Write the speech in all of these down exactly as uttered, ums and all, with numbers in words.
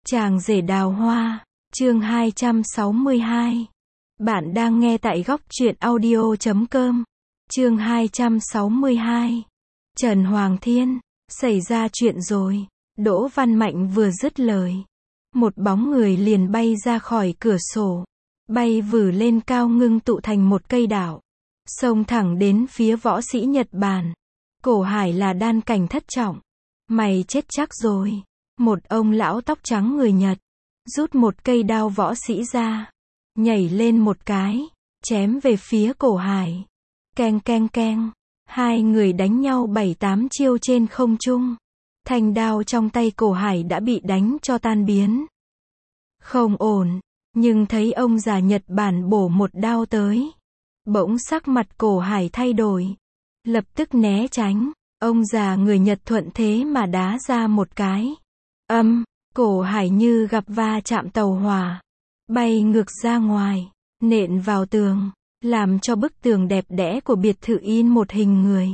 Chàng rể đào hoa, chương hai trăm sáu mươi hai. Bạn đang nghe tại góc truyện audio chấm com. Chương hai trăm sáu mươi hai. Trần Hoàng Thiên, xảy ra chuyện rồi. Đỗ Văn Mạnh vừa dứt lời, một bóng người liền bay ra khỏi cửa sổ, bay vừ lên cao ngưng tụ thành một cây đảo, xông thẳng đến phía võ sĩ Nhật Bản. Cổ Hải là đan cảnh thất trọng. Mày chết chắc rồi. Một ông lão tóc trắng người Nhật, rút một cây đao võ sĩ ra, nhảy lên một cái, chém về phía Cổ Hải. Keng keng keng, hai người đánh nhau bảy tám chiêu trên không trung. Thanh đao trong tay Cổ Hải đã bị đánh cho tan biến. Không ổn, nhưng thấy ông già Nhật Bản bổ một đao tới. Bỗng sắc mặt Cổ Hải thay đổi, lập tức né tránh. Ông già người Nhật thuận thế mà đá ra một cái. Âm, Cổ Hải như gặp va chạm tàu hỏa, bay ngược ra ngoài, nện vào tường, làm cho bức tường đẹp đẽ của biệt thự in một hình người.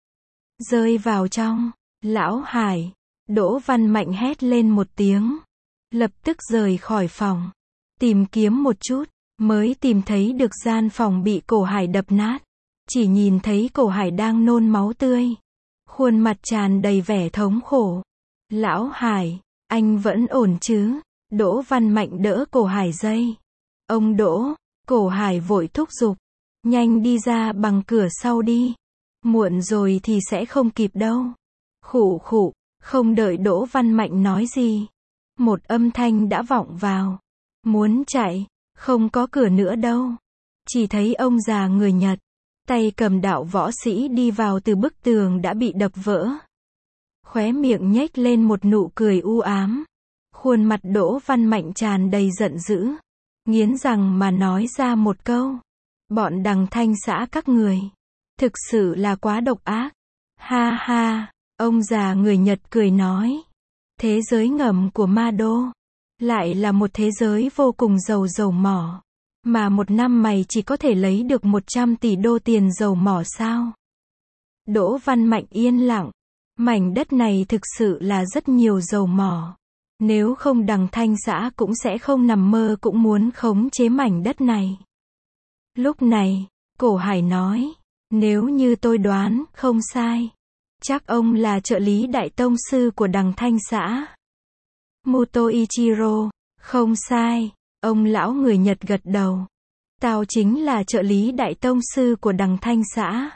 Rơi vào trong. Lão Hải, Đỗ Văn Mạnh hét lên một tiếng, lập tức rời khỏi phòng, tìm kiếm một chút, mới tìm thấy được gian phòng bị Cổ Hải đập nát. Chỉ nhìn thấy Cổ Hải đang nôn máu tươi, khuôn mặt tràn đầy vẻ thống khổ. Lão Hải, anh vẫn ổn chứ? Đỗ Văn Mạnh đỡ Cổ Hải dây. Ông Đỗ, Cổ Hải vội thúc giục. Nhanh đi ra bằng cửa sau đi. Muộn rồi thì sẽ không kịp đâu. Khụ khụ, không đợi Đỗ Văn Mạnh nói gì, một âm thanh đã vọng vào. Muốn chạy, không có cửa nữa đâu. Chỉ thấy ông già người Nhật, tay cầm đạo võ sĩ đi vào từ bức tường đã bị đập vỡ. Khóe miệng nhếch lên một nụ cười u ám. Khuôn mặt Đỗ Văn Mạnh tràn đầy giận dữ, nghiến răng mà nói ra một câu. Bọn Đằng Thanh xã các người, thực sự là quá độc ác. Ha ha, ông già người Nhật cười nói. Thế giới ngầm của Ma Đô, lại là một thế giới vô cùng giàu dầu mỏ. Mà một năm mày chỉ có thể lấy được một trăm tỷ đô tiền dầu mỏ sao? Đỗ Văn Mạnh yên lặng. Mảnh đất này thực sự là rất nhiều dầu mỏ. Nếu không Đằng Thanh xã cũng sẽ không nằm mơ cũng muốn khống chế mảnh đất này. Lúc này, Cổ Hải nói, nếu như tôi đoán không sai, chắc ông là trợ lý đại tông sư của Đằng Thanh xã. Muto Ichiro, không sai, ông lão người Nhật gật đầu. Tao chính là trợ lý đại tông sư của Đằng Thanh xã.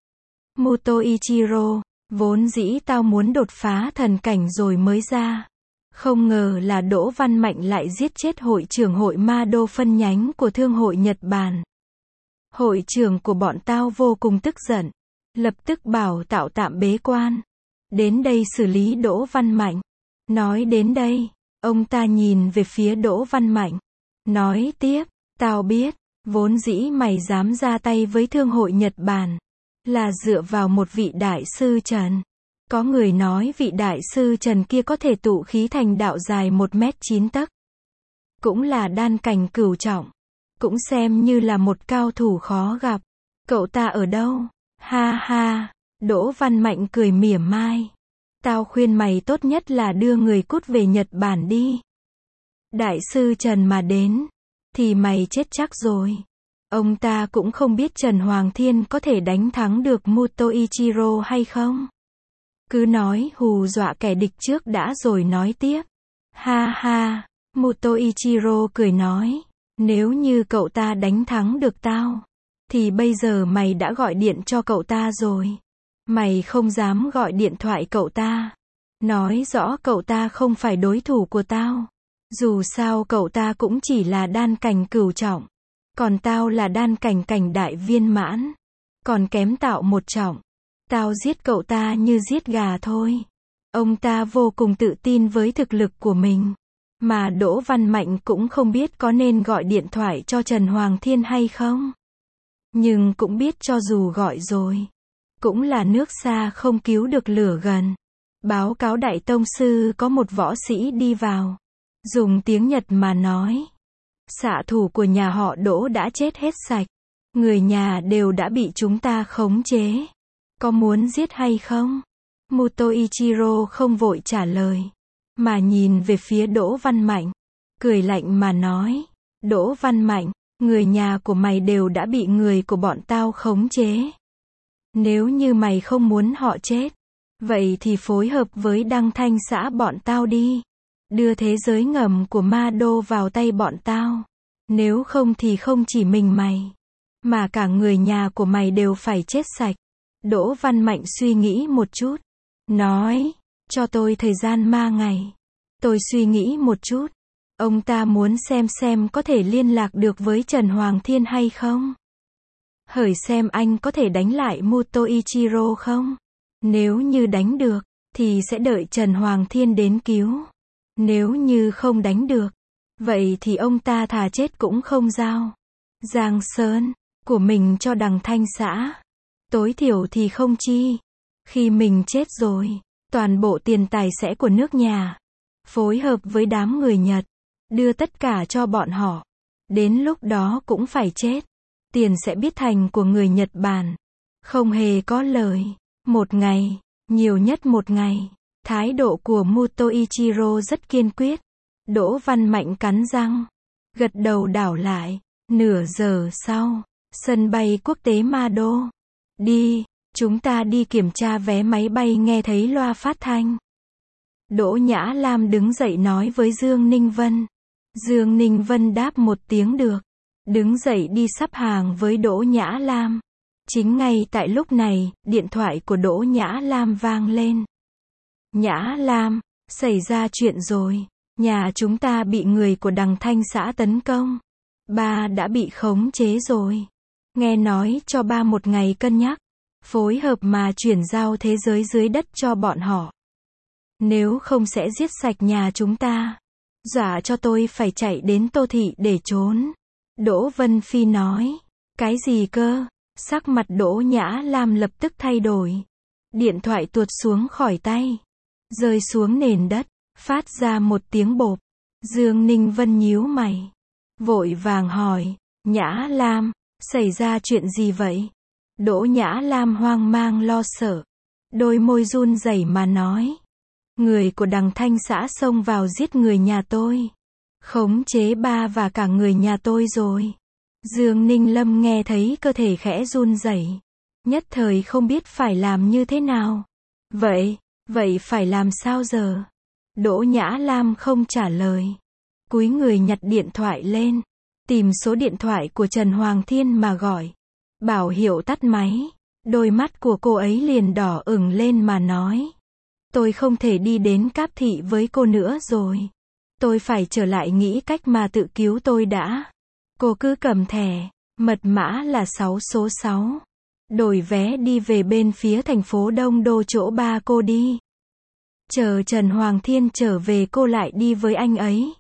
Muto Ichiro, vốn dĩ tao muốn đột phá thần cảnh rồi mới ra. Không ngờ là Đỗ Văn Mạnh lại giết chết hội trưởng hội Ma Đô phân nhánh của Thương hội Nhật Bản. Hội trưởng của bọn tao vô cùng tức giận, lập tức bảo tạo tạm bế quan, đến đây xử lý Đỗ Văn Mạnh. Nói đến đây, ông ta nhìn về phía Đỗ Văn Mạnh, nói tiếp, tao biết, vốn dĩ mày dám ra tay với Thương hội Nhật Bản, là dựa vào một vị đại sư Trần. Có người nói vị đại sư Trần kia có thể tụ khí thành đạo dài một mét chín tấc. Cũng là đan cảnh cửu trọng. Cũng xem như là một cao thủ khó gặp. Cậu ta ở đâu? Ha ha, Đỗ Văn Mạnh cười mỉa mai. Tao khuyên mày tốt nhất là đưa người cút về Nhật Bản đi. Đại sư Trần mà đến, thì mày chết chắc rồi. Ông ta cũng không biết Trần Hoàng Thiên có thể đánh thắng được Muto Ichiro hay không. Cứ nói hù dọa kẻ địch trước đã rồi nói tiếp. Ha ha, Muto Ichiro cười nói. Nếu như cậu ta đánh thắng được tao, thì bây giờ mày đã gọi điện cho cậu ta rồi. Mày không dám gọi điện thoại cậu ta, nói rõ cậu ta không phải đối thủ của tao. Dù sao cậu ta cũng chỉ là đan cảnh cửu trọng, còn tao là đan cảnh cảnh đại viên mãn, còn kém tạo một trọng. Tao giết cậu ta như giết gà thôi. Ông ta vô cùng tự tin với thực lực của mình. Mà Đỗ Văn Mạnh cũng không biết có nên gọi điện thoại cho Trần Hoàng Thiên hay không. Nhưng cũng biết cho dù gọi rồi, cũng là nước xa không cứu được lửa gần. Báo cáo đại tông sư có một võ sĩ đi vào. Dùng tiếng Nhật mà nói. Xạ thủ của nhà họ Đỗ đã chết hết sạch. Người nhà đều đã bị chúng ta khống chế. Có muốn giết hay không? Muto Ichiro không vội trả lời. mà nhìn về phía Đỗ Văn Mạnh, cười lạnh mà nói, Đỗ Văn Mạnh, người nhà của mày đều đã bị người của bọn tao khống chế. Nếu như mày không muốn họ chết, vậy thì phối hợp với Đăng Thanh xã bọn tao đi. Đưa thế giới ngầm của Ma Đô vào tay bọn tao. Nếu không thì không chỉ mình mày, mà cả người nhà của mày đều phải chết sạch. Đỗ Văn Mạnh suy nghĩ một chút, nói, cho tôi thời gian ba ngày. Tôi suy nghĩ một chút. Ông ta muốn xem xem có thể liên lạc được với Trần Hoàng Thiên hay không. Hởi xem anh có thể đánh lại Muto Ichiro không? Nếu như đánh được, thì sẽ đợi Trần Hoàng Thiên đến cứu. Nếu như không đánh được, vậy thì ông ta thà chết cũng không giao Giang Sơn của mình cho Đằng Thanh xã. Tối thiểu thì không chi. Khi mình chết rồi, toàn bộ tiền tài sẽ của nước nhà. Phối hợp với đám người Nhật, đưa tất cả cho bọn họ. Đến lúc đó cũng phải chết. Tiền sẽ biết thành của người Nhật Bản. Không hề có lời. Một ngày, nhiều nhất một ngày. Thái độ của Muto Ichiro rất kiên quyết. Đỗ Văn Mạnh cắn răng, gật đầu đảo lại. Nửa giờ sau, sân bay quốc tế Ma Đô. Đi, chúng ta đi kiểm tra vé máy bay. Nghe thấy loa phát thanh, Đỗ Nhã Lam đứng dậy nói với Dương Ninh Vân. Dương Ninh Vân đáp một tiếng được, đứng dậy đi sắp hàng với Đỗ Nhã Lam. Chính ngay tại lúc này, điện thoại của Đỗ Nhã Lam vang lên. Nhã Lam, xảy ra chuyện rồi. Nhà chúng ta bị người của Đằng Thanh xã tấn công. Ba đã bị khống chế rồi. Nghe nói cho ba một ngày cân nhắc. Phối hợp mà chuyển giao thế giới dưới đất cho bọn họ. Nếu không sẽ giết sạch nhà chúng ta. Dọa cho tôi phải chạy đến Tô Thị để trốn. Đỗ Vân Phi nói. Cái gì cơ? Sắc mặt Đỗ Nhã Lam lập tức thay đổi. Điện thoại tuột xuống khỏi tay, rơi xuống nền đất, phát ra một tiếng bộp. Dương Ninh Vân nhíu mày, vội vàng hỏi, Nhã Lam, xảy ra chuyện gì vậy? Đỗ Nhã Lam hoang mang lo sợ, đôi môi run rẩy mà nói, người của Đằng Thanh xã xông vào giết người nhà tôi, khống chế ba và cả người nhà tôi rồi. Dương Ninh Lâm nghe thấy cơ thể khẽ run rẩy, nhất thời không biết phải làm như thế nào. Vậy, vậy phải làm sao giờ? Đỗ Nhã Lam không trả lời, cúi người nhặt điện thoại lên, tìm số điện thoại của Trần Hoàng Thiên mà gọi. Bảo hiệu tắt máy, đôi mắt của cô ấy liền đỏ ửng lên mà nói, tôi không thể đi đến Cáp Thị với cô nữa rồi. Tôi phải trở lại nghĩ cách mà tự cứu tôi đã. Cô cứ cầm thẻ, mật mã là sáu số sáu. Đổi vé đi về bên phía thành phố Đông Đô chỗ ba cô đi. Chờ Trần Hoàng Thiên trở về cô lại đi với anh ấy.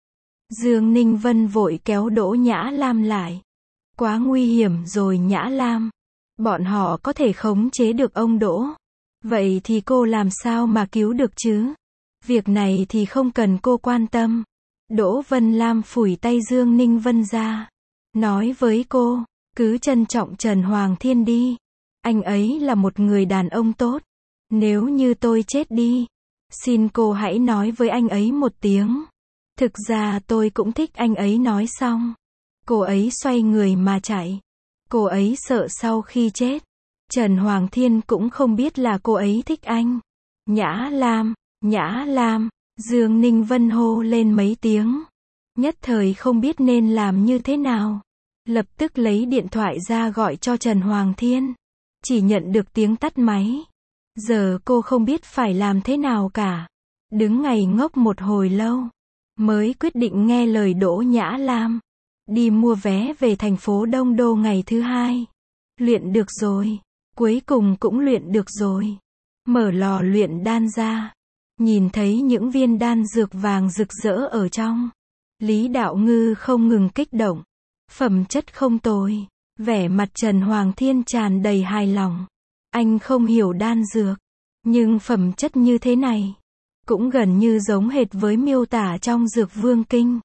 Dương Ninh Vân vội kéo Đỗ Nhã Lam lại. Quá nguy hiểm rồi Nhã Lam. Bọn họ có thể khống chế được ông Đỗ. Vậy thì cô làm sao mà cứu được chứ? Việc này thì không cần cô quan tâm. Đỗ Vân Lam phủi tay Dương Ninh Vân ra, nói với cô, cứ trân trọng Trần Hoàng Thiên đi. Anh ấy là một người đàn ông tốt. Nếu như tôi chết đi, xin cô hãy nói với anh ấy một tiếng. Thực ra tôi cũng thích anh ấy. Nói xong, cô ấy xoay người mà chạy. Cô ấy sợ sau khi chết, Trần Hoàng Thiên cũng không biết là cô ấy thích anh. Nhã Lam, Nhã Lam, Dương Ninh Vân hô lên mấy tiếng. Nhất thời không biết nên làm như thế nào. Lập tức lấy điện thoại ra gọi cho Trần Hoàng Thiên. Chỉ nhận được tiếng tắt máy. Giờ cô không biết phải làm thế nào cả. Đứng ngây ngốc một hồi lâu, mới quyết định nghe lời Đỗ Nhã Lam. Đi mua vé về thành phố Đông Đô ngày thứ hai. Luyện được rồi. Cuối cùng cũng luyện được rồi. Mở lò luyện đan ra. Nhìn thấy những viên đan dược vàng rực rỡ ở trong. Lý Đạo Ngư không ngừng kích động. Phẩm chất không tồi. Vẻ mặt Trần Hoàng Thiên tràn đầy hài lòng. Anh không hiểu đan dược, nhưng phẩm chất như thế này, cũng gần như giống hệt với miêu tả trong Dược Vương Kinh.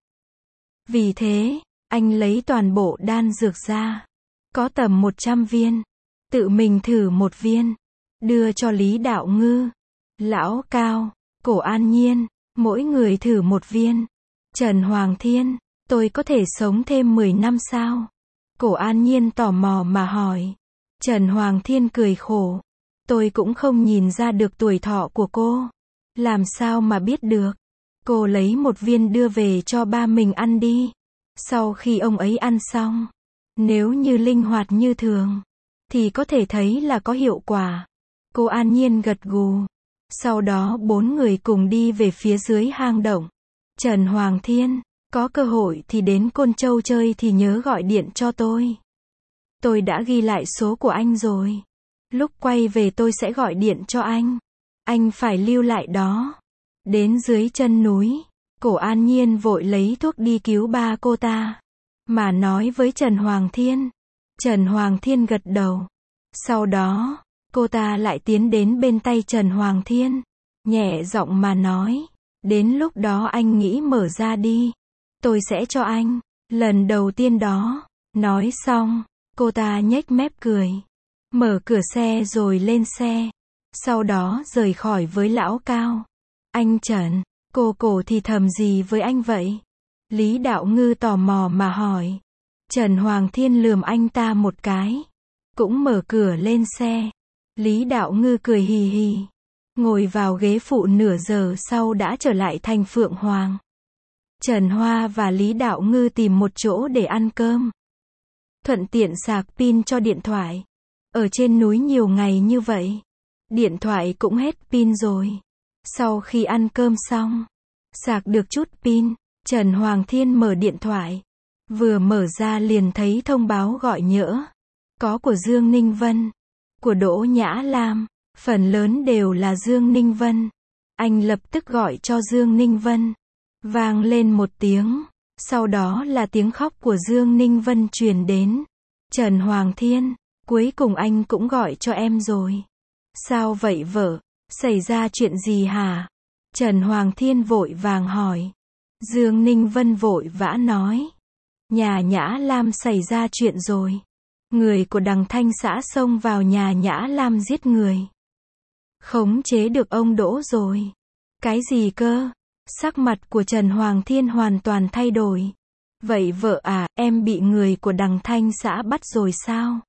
Vì thế, anh lấy toàn bộ đan dược ra. Có tầm một trăm viên. Tự mình thử một viên. Đưa cho Lý Đạo Ngư. Lão Cao, Cổ An Nhiên, Mỗi người thử một viên. Trần Hoàng Thiên, tôi có thể sống thêm mười năm sao? Cổ An Nhiên tò mò mà hỏi. Trần Hoàng Thiên cười khổ. Tôi cũng không nhìn ra được tuổi thọ của cô. Làm sao mà biết được? Cô lấy một viên đưa về cho ba mình ăn đi. Sau khi ông ấy ăn xong, nếu như linh hoạt như thường, thì có thể thấy là có hiệu quả. Cô An Nhiên gật gù. Sau đó bốn người cùng đi về phía dưới hang động. Trần Hoàng Thiên, có cơ hội thì đến Côn Châu chơi thì nhớ gọi điện cho tôi. Tôi đã ghi lại số của anh rồi. Lúc quay về tôi sẽ gọi điện cho anh. Anh phải lưu lại đó. Đến dưới chân núi, Cổ An Nhiên vội lấy thuốc đi cứu ba cô ta, mà nói với Trần Hoàng Thiên. Trần Hoàng Thiên gật đầu. Sau đó, cô ta lại tiến đến bên tay Trần Hoàng Thiên, nhẹ giọng mà nói. Đến lúc đó anh nghĩ mở ra đi. Tôi sẽ cho anh. Lần đầu tiên đó. Nói xong, cô ta nhếch mép cười. Mở cửa xe rồi lên xe. Sau đó rời khỏi với lão Cao. Anh Trần, cô Cổ thì thầm gì với anh vậy? Lý Đạo Ngư tò mò mà hỏi. Trần Hoàng Thiên lườm anh ta một cái. Cũng mở cửa lên xe. Lý Đạo Ngư cười hì hì. Ngồi vào ghế phụ nửa giờ sau đã trở lại thành Phượng Hoàng. Trần Hoa và Lý Đạo Ngư tìm một chỗ để ăn cơm. Thuận tiện sạc pin cho điện thoại. Ở trên núi nhiều ngày như vậy, điện thoại cũng hết pin rồi. Sau khi ăn cơm xong, sạc được chút pin, Trần Hoàng Thiên mở điện thoại. Vừa mở ra liền thấy thông báo gọi nhỡ. Có của Dương Ninh Vân, của Đỗ Nhã Lam, phần lớn đều là Dương Ninh Vân. Anh lập tức gọi cho Dương Ninh Vân. Vang lên một tiếng, sau đó là tiếng khóc của Dương Ninh Vân truyền đến. Trần Hoàng Thiên, cuối cùng anh cũng gọi cho em rồi. Sao vậy vợ? Xảy ra chuyện gì hả? Trần Hoàng Thiên vội vàng hỏi. Dương Ninh Vân vội vã nói. Nhà Nhã Lam xảy ra chuyện rồi. Người của Đằng Thanh xã xông vào nhà Nhã Lam giết người. Khống chế được ông Đỗ rồi. Cái gì cơ? Sắc mặt của Trần Hoàng Thiên hoàn toàn thay đổi. Vậy vợ à, em bị người của Đằng Thanh xã bắt rồi sao?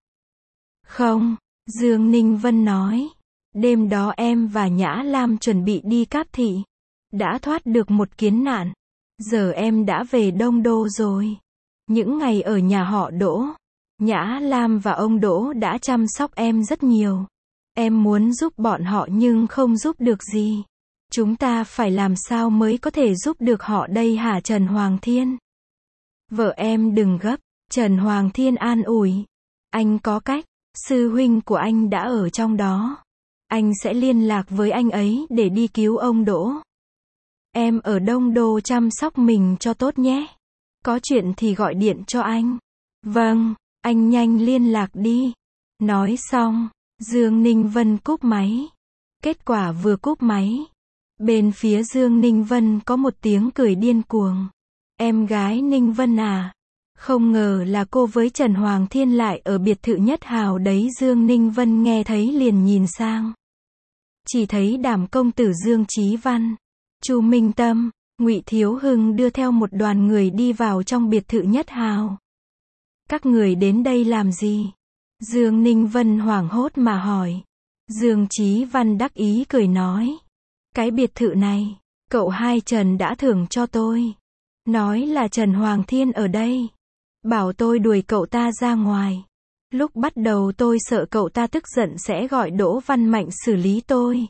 Không, Dương Ninh Vân nói. Đêm đó em và Nhã Lam chuẩn bị đi Cáp Thị. Đã thoát được một kiến nạn. Giờ em đã về Đông Đô rồi. Những ngày ở nhà họ Đỗ, Nhã Lam và ông Đỗ đã chăm sóc em rất nhiều. Em muốn giúp bọn họ nhưng không giúp được gì. Chúng ta phải làm sao mới có thể giúp được họ đây hả Trần Hoàng Thiên? Vợ em đừng gấp, Trần Hoàng Thiên an ủi. Anh có cách, sư huynh của anh đã ở trong đó. Anh sẽ liên lạc với anh ấy để đi cứu ông Đỗ. Em ở Đông Đô chăm sóc mình cho tốt nhé. Có chuyện thì gọi điện cho anh. Vâng, anh nhanh liên lạc đi. Nói xong, Dương Ninh Vân cúp máy. Kết quả vừa cúp máy, bên phía Dương Ninh Vân có một tiếng cười điên cuồng. Em gái Ninh Vân à? Không ngờ là cô với Trần Hoàng Thiên lại ở biệt thự Nhất Hào đấy. Dương Ninh Vân nghe thấy liền nhìn sang. Chỉ thấy Đàm công tử Dương Chí Văn, Chu Minh Tâm, Ngụy Thiếu Hưng đưa theo một đoàn người đi vào trong biệt thự Nhất Hào. Các người đến đây làm gì? Dương Ninh Vân hoảng hốt mà hỏi. Dương Chí Văn đắc ý cười nói. Cái biệt thự này, cậu hai Trần đã thưởng cho tôi. Nói là Trần Hoàng Thiên ở đây. Bảo tôi đuổi cậu ta ra ngoài. Lúc bắt đầu tôi sợ cậu ta tức giận sẽ gọi Đỗ Văn Mạnh xử lý tôi.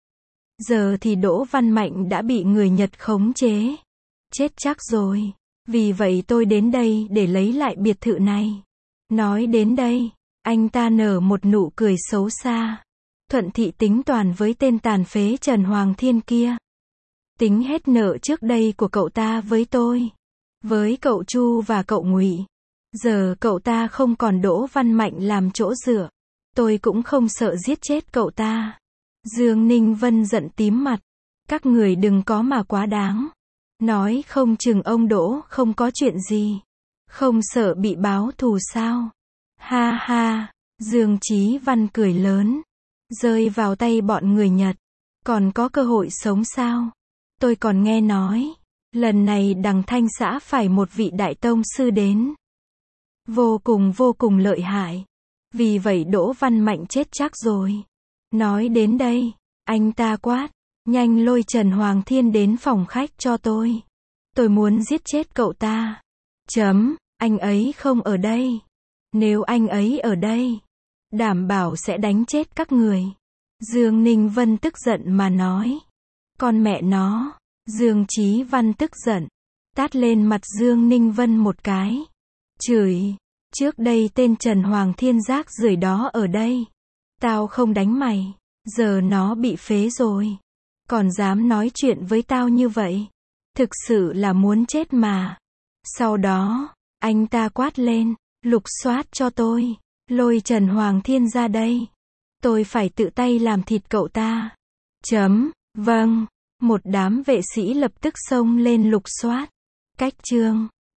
Giờ thì Đỗ Văn Mạnh đã bị người Nhật khống chế. Chết chắc rồi. Vì vậy tôi đến đây để lấy lại biệt thự này. Nói đến đây, anh ta nở một nụ cười xấu xa. Thuận thị tính toàn với tên tàn phế Trần Hoàng Thiên kia. Tính hết nợ trước đây của cậu ta với tôi. Với cậu Chu và cậu Ngụy. Giờ cậu ta không còn Đỗ Văn Mạnh làm chỗ dựa. Tôi cũng không sợ giết chết cậu ta. Dương Ninh Vân giận tím mặt. Các người đừng có mà quá đáng. Nói không chừng ông Đỗ không có chuyện gì. Không sợ bị báo thù sao? Ha ha, Dương Chí Văn cười lớn. Rơi vào tay bọn người Nhật. Còn có cơ hội sống sao? Tôi còn nghe nói, lần này Đằng Thanh xã phải một vị đại tông sư đến. Vô cùng vô cùng lợi hại. Vì vậy Đỗ Văn Mạnh chết chắc rồi. Nói đến đây, anh ta quát, nhanh lôi Trần Hoàng Thiên đến phòng khách cho tôi. Tôi muốn giết chết cậu ta. Chấm, anh ấy không ở đây. Nếu anh ấy ở đây, đảm bảo sẽ đánh chết các người. Dương Ninh Vân tức giận mà nói. Con mẹ nó, Dương Chí Văn tức giận, tát lên mặt Dương Ninh Vân một cái. Chửi, trước đây tên Trần Hoàng Thiên rác rưởi đó ở đây. Tao không đánh mày, giờ nó bị phế rồi. Còn dám nói chuyện với tao như vậy. Thực sự là muốn chết mà. Sau đó, anh ta quát lên, lục soát cho tôi. Lôi Trần Hoàng Thiên ra đây. Tôi phải tự tay làm thịt cậu ta. Chấm, vâng. Một đám vệ sĩ lập tức xông lên lục soát. Cách chương